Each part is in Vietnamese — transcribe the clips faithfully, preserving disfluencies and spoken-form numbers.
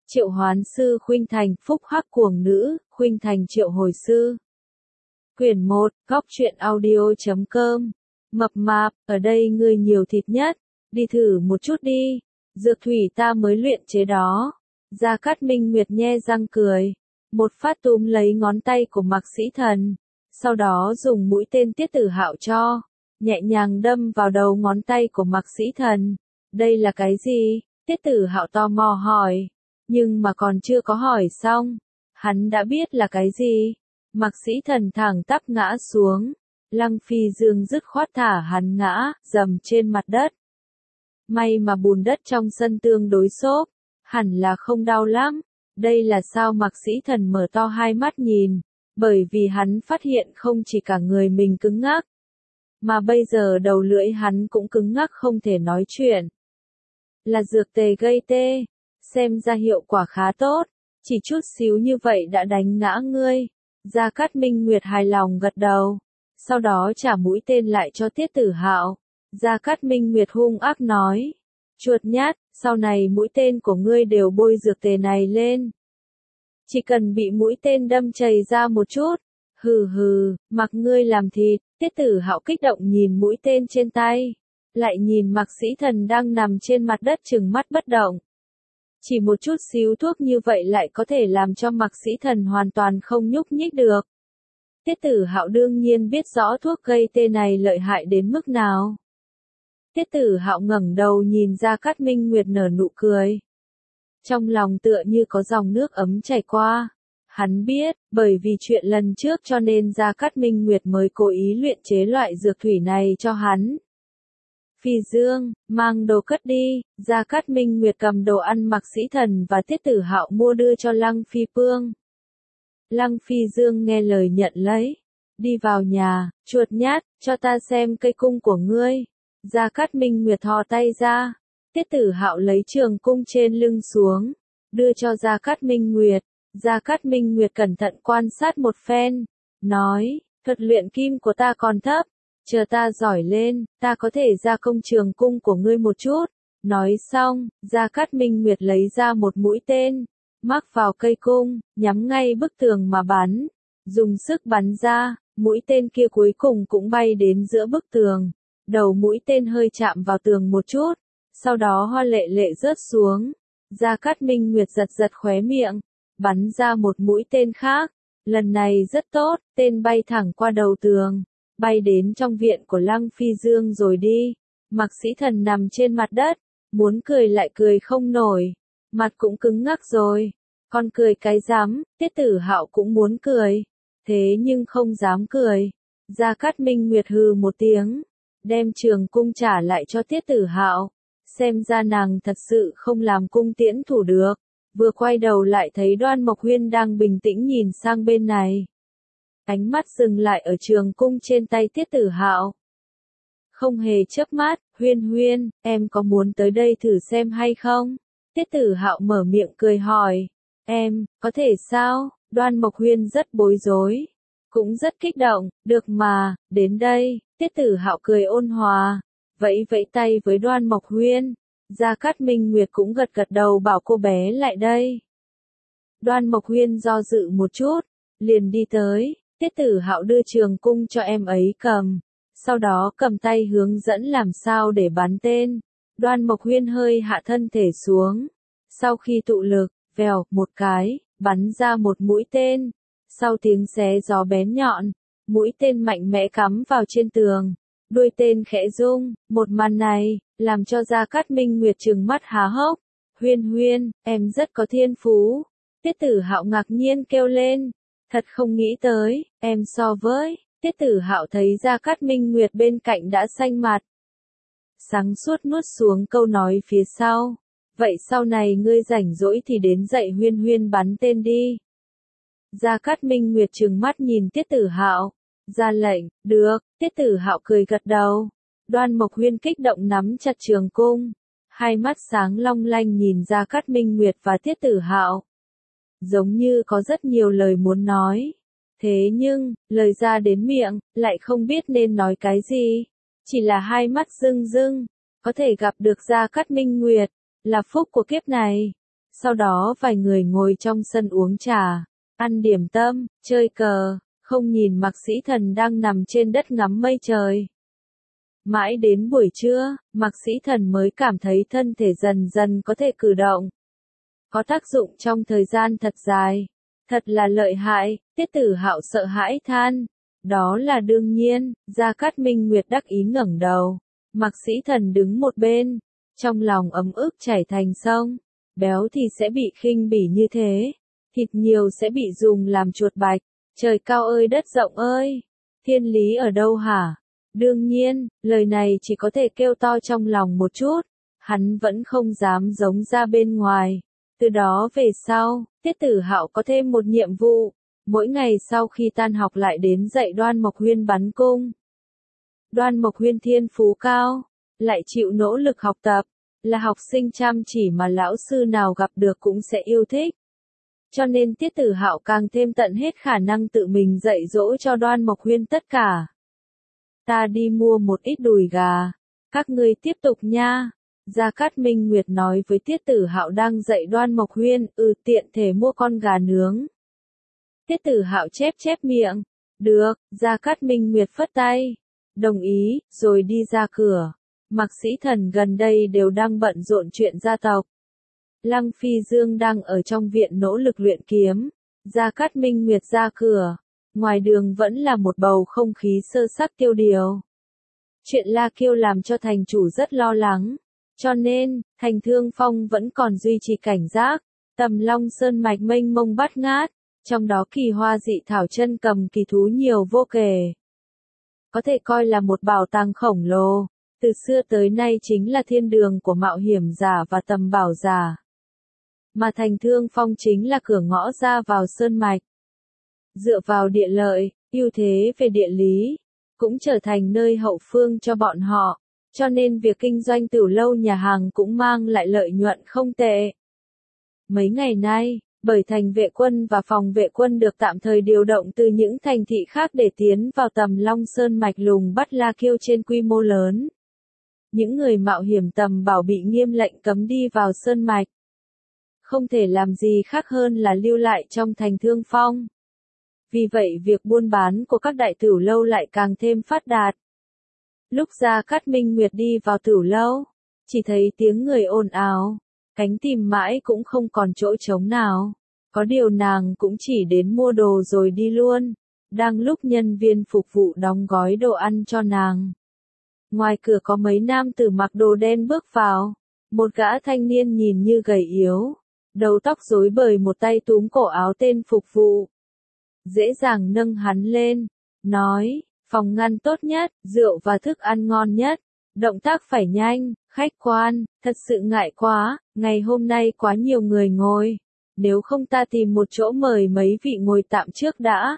Triệu hoán sư khuynh thành, phúc hắc cuồng nữ, khuynh thành triệu hồi sư. Quyển một, góc truyện audio.com. Mập mạp, ở đây ngươi nhiều thịt nhất, đi thử một chút đi, dược thủy ta mới luyện chế đó. Gia Cát Minh Nguyệt nhe răng cười, một phát túm lấy ngón tay của Mạc Sĩ Thần, sau đó dùng mũi tên Tiết Tử Hạo cho, nhẹ nhàng đâm vào đầu ngón tay của Mạc Sĩ Thần. Đây là cái gì? Tiết Tử Hạo tò mò hỏi, nhưng mà còn chưa có hỏi xong, hắn đã biết là cái gì. Mạc Sĩ Thần thẳng tắp ngã xuống, Lăng Phi Dương dứt khoát thả hắn ngã, dầm trên mặt đất. May mà bùn đất trong sân tương đối xốp, hẳn là không đau lắm. Đây là sao? Mạc Sĩ Thần mở to hai mắt nhìn, bởi vì hắn phát hiện không chỉ cả người mình cứng ngắc, mà bây giờ đầu lưỡi hắn cũng cứng ngắc không thể nói chuyện. Là dược tề gây tê, xem ra hiệu quả khá tốt, chỉ chút xíu như vậy đã đánh ngã ngươi. Gia Cát Minh Nguyệt hài lòng gật đầu, sau đó trả mũi tên lại cho Tiết Tử Hạo. Gia Cát Minh Nguyệt hung ác nói, chuột nhát, sau này mũi tên của ngươi đều bôi dược tề này lên. Chỉ cần bị mũi tên đâm chày ra một chút, hừ hừ, mặc ngươi làm thịt. Tiết Tử Hạo kích động nhìn mũi tên trên tay, lại nhìn Mạc Sĩ Thần đang nằm trên mặt đất trừng mắt bất động. Chỉ một chút xíu thuốc như vậy lại có thể làm cho Mạc Sĩ Thần hoàn toàn không nhúc nhích được. Tiết Tử Hạo đương nhiên biết rõ thuốc gây tê này lợi hại đến mức nào. Tiết Tử Hạo ngẩng đầu nhìn Gia Cát Minh Nguyệt nở nụ cười. Trong lòng tựa như có dòng nước ấm chảy qua. Hắn biết, bởi vì chuyện lần trước cho nên Gia Cát Minh Nguyệt mới cố ý luyện chế loại dược thủy này cho hắn. Phi Dương, mang đồ cất đi. Gia Cát Minh Nguyệt cầm đồ ăn Mạc Sĩ Thần và Tiết Tử Hạo mua đưa cho Lăng Phi Pương. Lăng Phi Dương nghe lời nhận lấy. Đi vào nhà, chuột nhát, cho ta xem cây cung của ngươi. Gia Cát Minh Nguyệt thò tay ra. Tiết Tử Hạo lấy trường cung trên lưng xuống, đưa cho Gia Cát Minh Nguyệt. Gia Cát Minh Nguyệt cẩn thận quan sát một phen, nói, thuật luyện kim của ta còn thấp, chờ ta giỏi lên, ta có thể gia công trường cung của ngươi một chút. Nói xong, Gia Cát Minh Nguyệt lấy ra một mũi tên, mắc vào cây cung, nhắm ngay bức tường mà bắn, dùng sức bắn ra, mũi tên kia cuối cùng cũng bay đến giữa bức tường, đầu mũi tên hơi chạm vào tường một chút, sau đó hoa lệ lệ rớt xuống. Gia Cát Minh Nguyệt giật giật khóe miệng, bắn ra một mũi tên khác, lần này rất tốt, tên bay thẳng qua đầu tường, bay đến trong viện của Lăng Phi Dương rồi đi. Mạc Sĩ Thần nằm trên mặt đất, muốn cười lại cười không nổi, mặt cũng cứng ngắc rồi, con cười cái rắm. Tiết Tử Hạo cũng muốn cười, thế nhưng không dám cười. Gia Cát Minh Nguyệt hừ một tiếng, đem trường cung trả lại cho Tiết Tử Hạo, xem ra nàng thật sự không làm cung tiễn thủ được. Vừa quay đầu lại thấy Đoan Mộc Huyên đang bình tĩnh nhìn sang bên này. Ánh mắt dừng lại ở trường cung trên tay Tiết Tử Hạo. Không hề chớp mắt, Huyên Huyên, em có muốn tới đây thử xem hay không? Tiết Tử Hạo mở miệng cười hỏi. Em, có thể sao? Đoan Mộc Huyên rất bối rối, cũng rất kích động. Được mà, đến đây. Tiết Tử Hạo cười ôn hòa, vẫy vẫy tay với Đoan Mộc Huyên. Gia Cát Minh Nguyệt cũng gật gật đầu bảo cô bé lại đây. Đoan Mộc Huyên do dự một chút, liền đi tới. Tiết Tử Hạo đưa trường cung cho em ấy cầm, sau đó cầm tay hướng dẫn làm sao để bắn tên. Đoan Mộc Huyên hơi hạ thân thể xuống, sau khi tụ lực, vèo, một cái, bắn ra một mũi tên. Sau tiếng xé gió bén nhọn, mũi tên mạnh mẽ cắm vào trên tường, đuôi tên khẽ rung. Một màn này làm cho Gia Cát Minh Nguyệt trừng mắt há hốc. Huyên Huyên, em rất có thiên phú. Tiết Tử Hạo ngạc nhiên kêu lên, thật không nghĩ tới, em so với. Tiết Tử Hạo thấy Gia Cát Minh Nguyệt bên cạnh đã xanh mặt, sáng suốt nuốt xuống câu nói phía sau. Vậy sau này ngươi rảnh rỗi thì đến dạy Huyên Huyên bắn tên đi. Gia Cát Minh Nguyệt trừng mắt nhìn Tiết Tử Hạo, ra lệnh. Được. Tiết Tử Hạo cười gật đầu. Đoan Mộc Huyên kích động nắm chặt trường cung, hai mắt sáng long lanh nhìn Gia Cát Minh Nguyệt và Tiết Tử Hạo, giống như có rất nhiều lời muốn nói. Thế nhưng, lời ra đến miệng, lại không biết nên nói cái gì. Chỉ là hai mắt rưng rưng, có thể gặp được Gia Cát Minh Nguyệt, là phúc của kiếp này. Sau đó vài người ngồi trong sân uống trà, ăn điểm tâm, chơi cờ, không nhìn Mạc Sĩ Thần đang nằm trên đất ngắm mây trời. Mãi đến buổi trưa, Mạc Sĩ Thần mới cảm thấy thân thể dần dần có thể cử động. Có tác dụng trong thời gian thật dài. Thật là lợi hại, Tiết Tử Hạo sợ hãi than. Đó là đương nhiên, Gia Cát Minh Nguyệt đắc ý ngẩng đầu. Mạc Sĩ Thần đứng một bên, trong lòng ấm ức chảy thành sông. Béo thì sẽ bị khinh bỉ như thế, thịt nhiều sẽ bị dùng làm chuột bạch. Trời cao ơi đất rộng ơi, thiên lý ở đâu hả? Đương nhiên, lời này chỉ có thể kêu to trong lòng một chút, hắn vẫn không dám giống ra bên ngoài. Từ đó về sau, Tiết Tử Hạo có thêm một nhiệm vụ, mỗi ngày sau khi tan học lại đến dạy Đoan Mộc Huyên bắn cung. Đoan Mộc Huyên thiên phú cao, lại chịu nỗ lực học tập, là học sinh chăm chỉ mà lão sư nào gặp được cũng sẽ yêu thích. Cho nên Tiết Tử Hạo càng thêm tận hết khả năng tự mình dạy dỗ cho Đoan Mộc Huyên tất cả. Ta đi mua một ít đùi gà, các ngươi tiếp tục nha. Gia Cát Minh Nguyệt nói với Tiết Tử Hạo đang dạy Đoan Mộc Huyên, ừ tiện thể mua con gà nướng. Tiết Tử Hạo chép chép miệng, được, Gia Cát Minh Nguyệt phất tay, đồng ý, rồi đi ra cửa. Mạc Sĩ Thần gần đây đều đang bận rộn chuyện gia tộc. Lăng Phi Dương đang ở trong viện nỗ lực luyện kiếm. Gia Cát Minh Nguyệt ra cửa. Ngoài đường vẫn là một bầu không khí sơ sắc tiêu điều. Chuyện La Kiêu làm cho thành chủ rất lo lắng. Cho nên, thành Thương Phong vẫn còn duy trì cảnh giác. Tầm Long Sơn mạch mênh mông bát ngát. Trong đó kỳ hoa dị thảo chân cầm kỳ thú nhiều vô kể. Có thể coi là một bảo tàng khổng lồ. Từ xưa tới nay chính là thiên đường của mạo hiểm giả và tầm bảo giả. Mà thành Thương Phong chính là cửa ngõ ra vào sơn mạch. Dựa vào địa lợi, ưu thế về địa lý, cũng trở thành nơi hậu phương cho bọn họ, cho nên việc kinh doanh tửu lâu nhà hàng cũng mang lại lợi nhuận không tệ. Mấy ngày nay, bởi thành vệ quân và phòng vệ quân được tạm thời điều động từ những thành thị khác để tiến vào tầm Long Sơn mạch lùng bắt La Kiêu trên quy mô lớn. Những người mạo hiểm tầm bảo bị nghiêm lệnh cấm đi vào sơn mạch. Không thể làm gì khác hơn là lưu lại trong thành Thương Phong. Vì vậy việc buôn bán của các đại tửu lâu lại càng thêm phát đạt. Lúc Gia Cát Minh Nguyệt đi vào tửu lâu, chỉ thấy tiếng người ồn ào, cánh tìm mãi cũng không còn chỗ trống nào. Có điều nàng cũng chỉ đến mua đồ rồi đi luôn, đang lúc nhân viên phục vụ đóng gói đồ ăn cho nàng. Ngoài cửa có mấy nam tử mặc đồ đen bước vào, một gã thanh niên nhìn như gầy yếu, đầu tóc rối bời một tay túm cổ áo tên phục vụ. Dễ dàng nâng hắn lên, nói, phòng ngăn tốt nhất, rượu và thức ăn ngon nhất, động tác phải nhanh, khách quan, thật sự ngại quá, ngày hôm nay quá nhiều người ngồi, nếu không ta tìm một chỗ mời mấy vị ngồi tạm trước đã.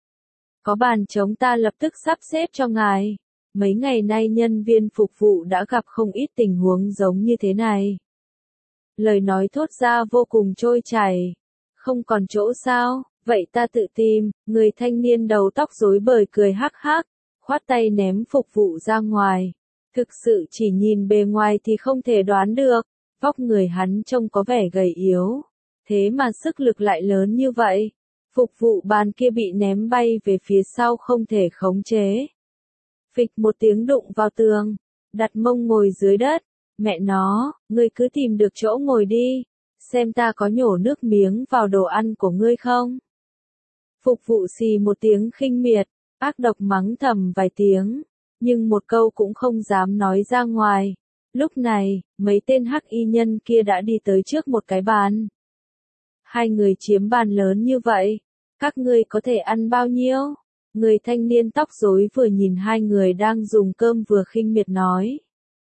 Có bàn trống ta lập tức sắp xếp cho ngài. Mấy ngày nay nhân viên phục vụ đã gặp không ít tình huống giống như thế này. Lời nói thốt ra vô cùng trôi chảy. Không còn chỗ sao, vậy ta tự tìm. Người thanh niên đầu tóc rối bời cười hắc hắc, khoát tay ném phục vụ ra ngoài. Thực sự chỉ nhìn bề ngoài thì không thể đoán được, vóc người hắn trông có vẻ gầy yếu, thế mà sức lực lại lớn như vậy. Phục vụ bàn kia bị ném bay về phía sau không thể khống chế. Phịch một tiếng đụng vào tường, đặt mông ngồi dưới đất. Mẹ nó, ngươi cứ tìm được chỗ ngồi đi, xem ta có nhổ nước miếng vào đồ ăn của ngươi không. Phục vụ xì một tiếng khinh miệt, ác độc mắng thầm vài tiếng, nhưng một câu cũng không dám nói ra ngoài. Lúc này, mấy tên hắc y nhân kia đã đi tới trước một cái bàn. Hai người chiếm bàn lớn như vậy, các ngươi có thể ăn bao nhiêu? Người thanh niên tóc rối vừa nhìn hai người đang dùng cơm vừa khinh miệt nói.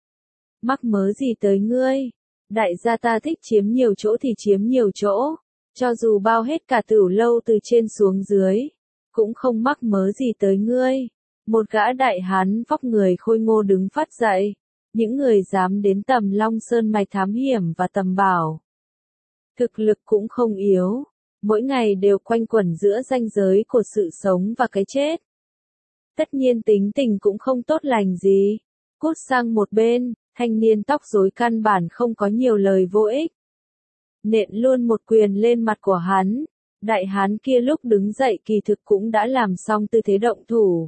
Mắc mớ gì tới ngươi? Đại gia ta thích chiếm nhiều chỗ thì chiếm nhiều chỗ, cho dù bao hết cả tửu lâu từ trên xuống dưới, cũng không mắc mớ gì tới ngươi. Một gã đại hán vóc người khôi ngô đứng phát dậy. Những người dám đến tầm Long Sơn mạch thám hiểm và tầm bảo. Thực lực cũng không yếu. Mỗi ngày đều quanh quẩn giữa ranh giới của sự sống và cái chết. Tất nhiên tính tình cũng không tốt lành gì. Cút sang một bên, thanh niên tóc rối căn bản không có nhiều lời vô ích. nện luôn một quyền lên mặt của hắn. Đại hán kia lúc đứng dậy kỳ thực cũng đã làm xong tư thế động thủ.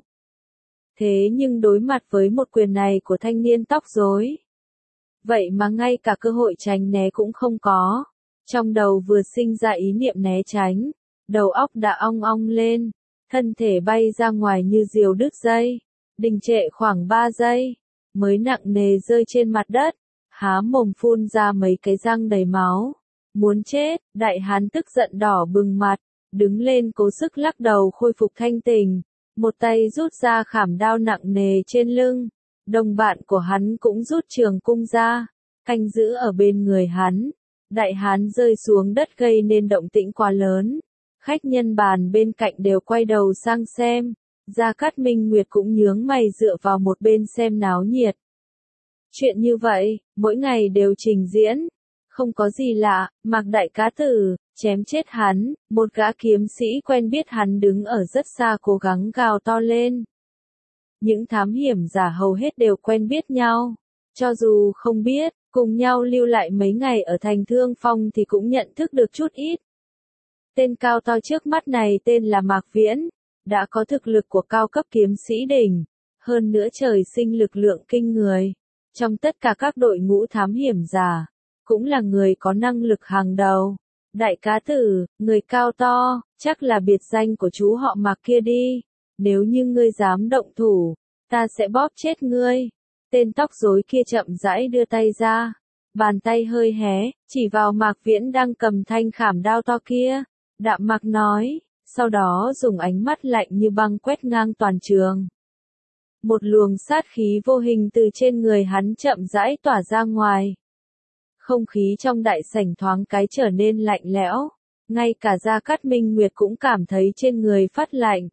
Thế nhưng đối mặt với một quyền này của thanh niên tóc rối, vậy mà ngay cả cơ hội tránh né cũng không có. Trong đầu vừa sinh ra ý niệm né tránh, đầu óc đã ong ong lên, thân thể bay ra ngoài như diều đứt dây, đình trệ khoảng ba giây, mới nặng nề rơi trên mặt đất, há mồm phun ra mấy cái răng đầy máu. Muốn chết, đại hán tức giận đỏ bừng mặt, đứng lên cố sức lắc đầu khôi phục thanh tỉnh, một tay rút ra khảm đao nặng nề trên lưng, đồng bạn của hắn cũng rút trường cung ra, canh giữ ở bên người hắn. Đại hán rơi xuống đất gây nên động tĩnh quá lớn, khách nhân bàn bên cạnh đều quay đầu sang xem, Gia Cát Minh Nguyệt cũng nhướng mày dựa vào một bên xem náo nhiệt. Chuyện như vậy, mỗi ngày đều trình diễn, không có gì lạ, Mạc Đại Cá Tử, chém chết hắn, một gã kiếm sĩ quen biết hắn đứng ở rất xa cố gắng gào to lên. Những thám hiểm giả hầu hết đều quen biết nhau, cho dù không biết, cùng nhau lưu lại mấy ngày ở thành Thương Phong thì cũng nhận thức được chút ít. Tên cao to trước mắt này tên là Mạc Viễn, đã có thực lực của cao cấp kiếm sĩ đỉnh, hơn nữa trời sinh lực lượng kinh người. Trong tất cả các đội ngũ thám hiểm giả, cũng là người có năng lực hàng đầu. Đại Cá Tử, người cao to, chắc là biệt danh của chú họ Mạc kia đi. Nếu như ngươi dám động thủ, ta sẽ bóp chết ngươi. Tên tóc rối kia chậm rãi đưa tay ra, bàn tay hơi hé, chỉ vào Mạc Viễn đang cầm thanh khảm đao to kia. Đạm Mạc nói, sau đó dùng ánh mắt lạnh như băng quét ngang toàn trường. Một luồng sát khí vô hình từ trên người hắn chậm rãi tỏa ra ngoài. Không khí trong đại sảnh thoáng cái trở nên lạnh lẽo, ngay cả Gia Cát Minh Nguyệt cũng cảm thấy trên người phát lạnh.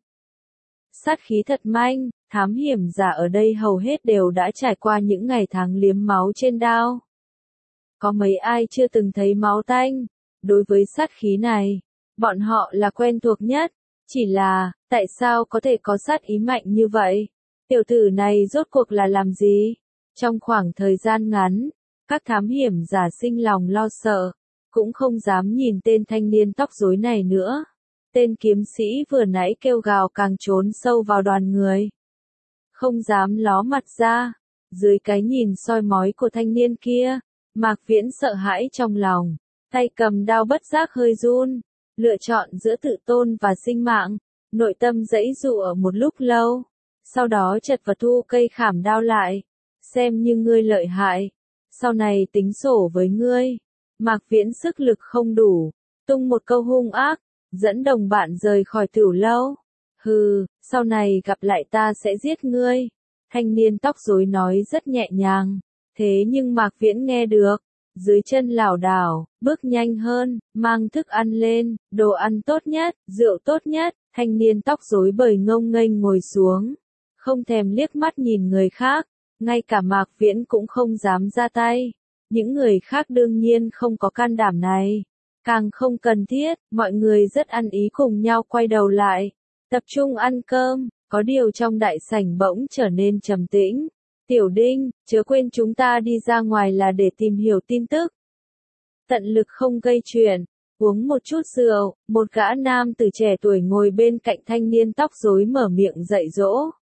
Sát khí thật manh, thám hiểm giả ở đây hầu hết đều đã trải qua những ngày tháng liếm máu trên đao. Có mấy ai chưa từng thấy máu tanh? Đối với sát khí này, bọn họ là quen thuộc nhất, chỉ là, tại sao có thể có sát ý mạnh như vậy? Tiểu tử này rốt cuộc là làm gì? Trong khoảng thời gian ngắn, các thám hiểm giả sinh lòng lo sợ, cũng không dám nhìn tên thanh niên tóc rối này nữa. Tên kiếm sĩ vừa nãy kêu gào càng trốn sâu vào đoàn người. Không dám ló mặt ra, dưới cái nhìn soi mói của thanh niên kia, Mạc Viễn sợ hãi trong lòng, tay cầm đao bất giác hơi run, lựa chọn giữa tự tôn và sinh mạng, nội tâm giãy giụa một lúc lâu, sau đó chật vật thu cây khảm đao lại, xem như ngươi lợi hại, sau này tính sổ với ngươi. Mạc Viễn sức lực không đủ, tung một câu hung ác, dẫn đồng bạn rời khỏi tửu lâu. Hừ, sau này gặp lại ta sẽ giết ngươi. Thanh niên tóc rối nói rất nhẹ nhàng, thế nhưng Mạc Viễn nghe được, dưới chân lảo đảo, bước nhanh hơn, mang thức ăn lên, đồ ăn tốt nhất, rượu tốt nhất. Thanh niên tóc rối bời ngông nghênh ngồi xuống, không thèm liếc mắt nhìn người khác, ngay cả Mạc Viễn cũng không dám ra tay. Những người khác đương nhiên không có can đảm này, càng không cần thiết. Mọi người rất ăn ý cùng nhau quay đầu lại, tập trung ăn cơm. Có điều trong đại sảnh bỗng trở nên trầm tĩnh. Tiểu Đinh, chớ quên chúng ta đi ra ngoài là để tìm hiểu tin tức. Tận lực không gây chuyện, uống một chút rượu. Một gã nam tử trẻ tuổi ngồi bên cạnh thanh niên tóc rối mở miệng dạy dỗ.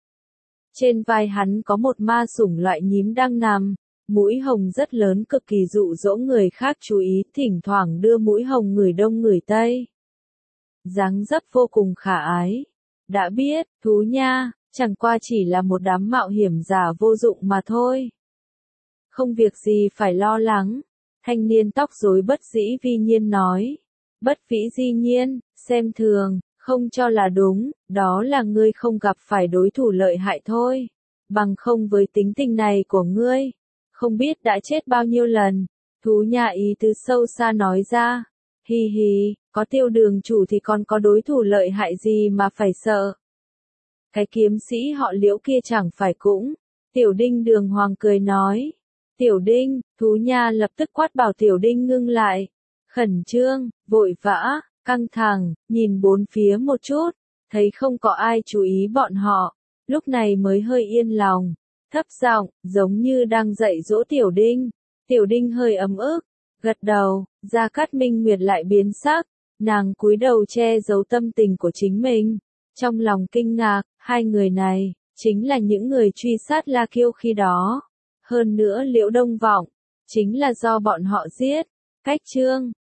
Trên vai hắn có một ma sủng loại nhím đang nằm, mũi hồng rất lớn cực kỳ dụ dỗ người khác chú ý, thỉnh thoảng đưa mũi hồng người đông người tây. Dáng dấp vô cùng khả ái. Đã biết, thú nha, chẳng qua chỉ là một đám mạo hiểm giả vô dụng mà thôi. Không việc gì phải lo lắng. Thanh niên tóc rối bất dĩ vi nhiên nói. Bất vĩ di nhiên, xem thường, không cho là đúng, đó là ngươi không gặp phải đối thủ lợi hại thôi. Bằng không với tính tình này của ngươi, không biết đã chết bao nhiêu lần. Thú nha ý tứ sâu xa nói ra. Hi hi, có Tiêu Đường chủ thì còn có đối thủ lợi hại gì mà phải sợ. Cái kiếm sĩ họ Liễu kia chẳng phải cũng. Tiểu Đinh đường hoàng cười nói. Tiểu Đinh, thú nha lập tức quát bảo Tiểu Đinh ngưng lại. Khẩn trương, vội vã, căng thẳng, nhìn bốn phía một chút, thấy không có ai chú ý bọn họ, lúc này mới hơi yên lòng, thấp giọng, giống như đang dạy dỗ Tiểu Đinh. Tiểu Đinh hơi ấm ức, Gật đầu, Gia Cát Minh Nguyệt lại biến sắc, nàng cúi đầu che giấu tâm tình của chính mình. Trong lòng kinh ngạc, hai người này, chính là những người truy sát La Kiêu khi đó. Hơn nữa Liễu Đông Vọng, chính là do bọn họ giết. Cách chương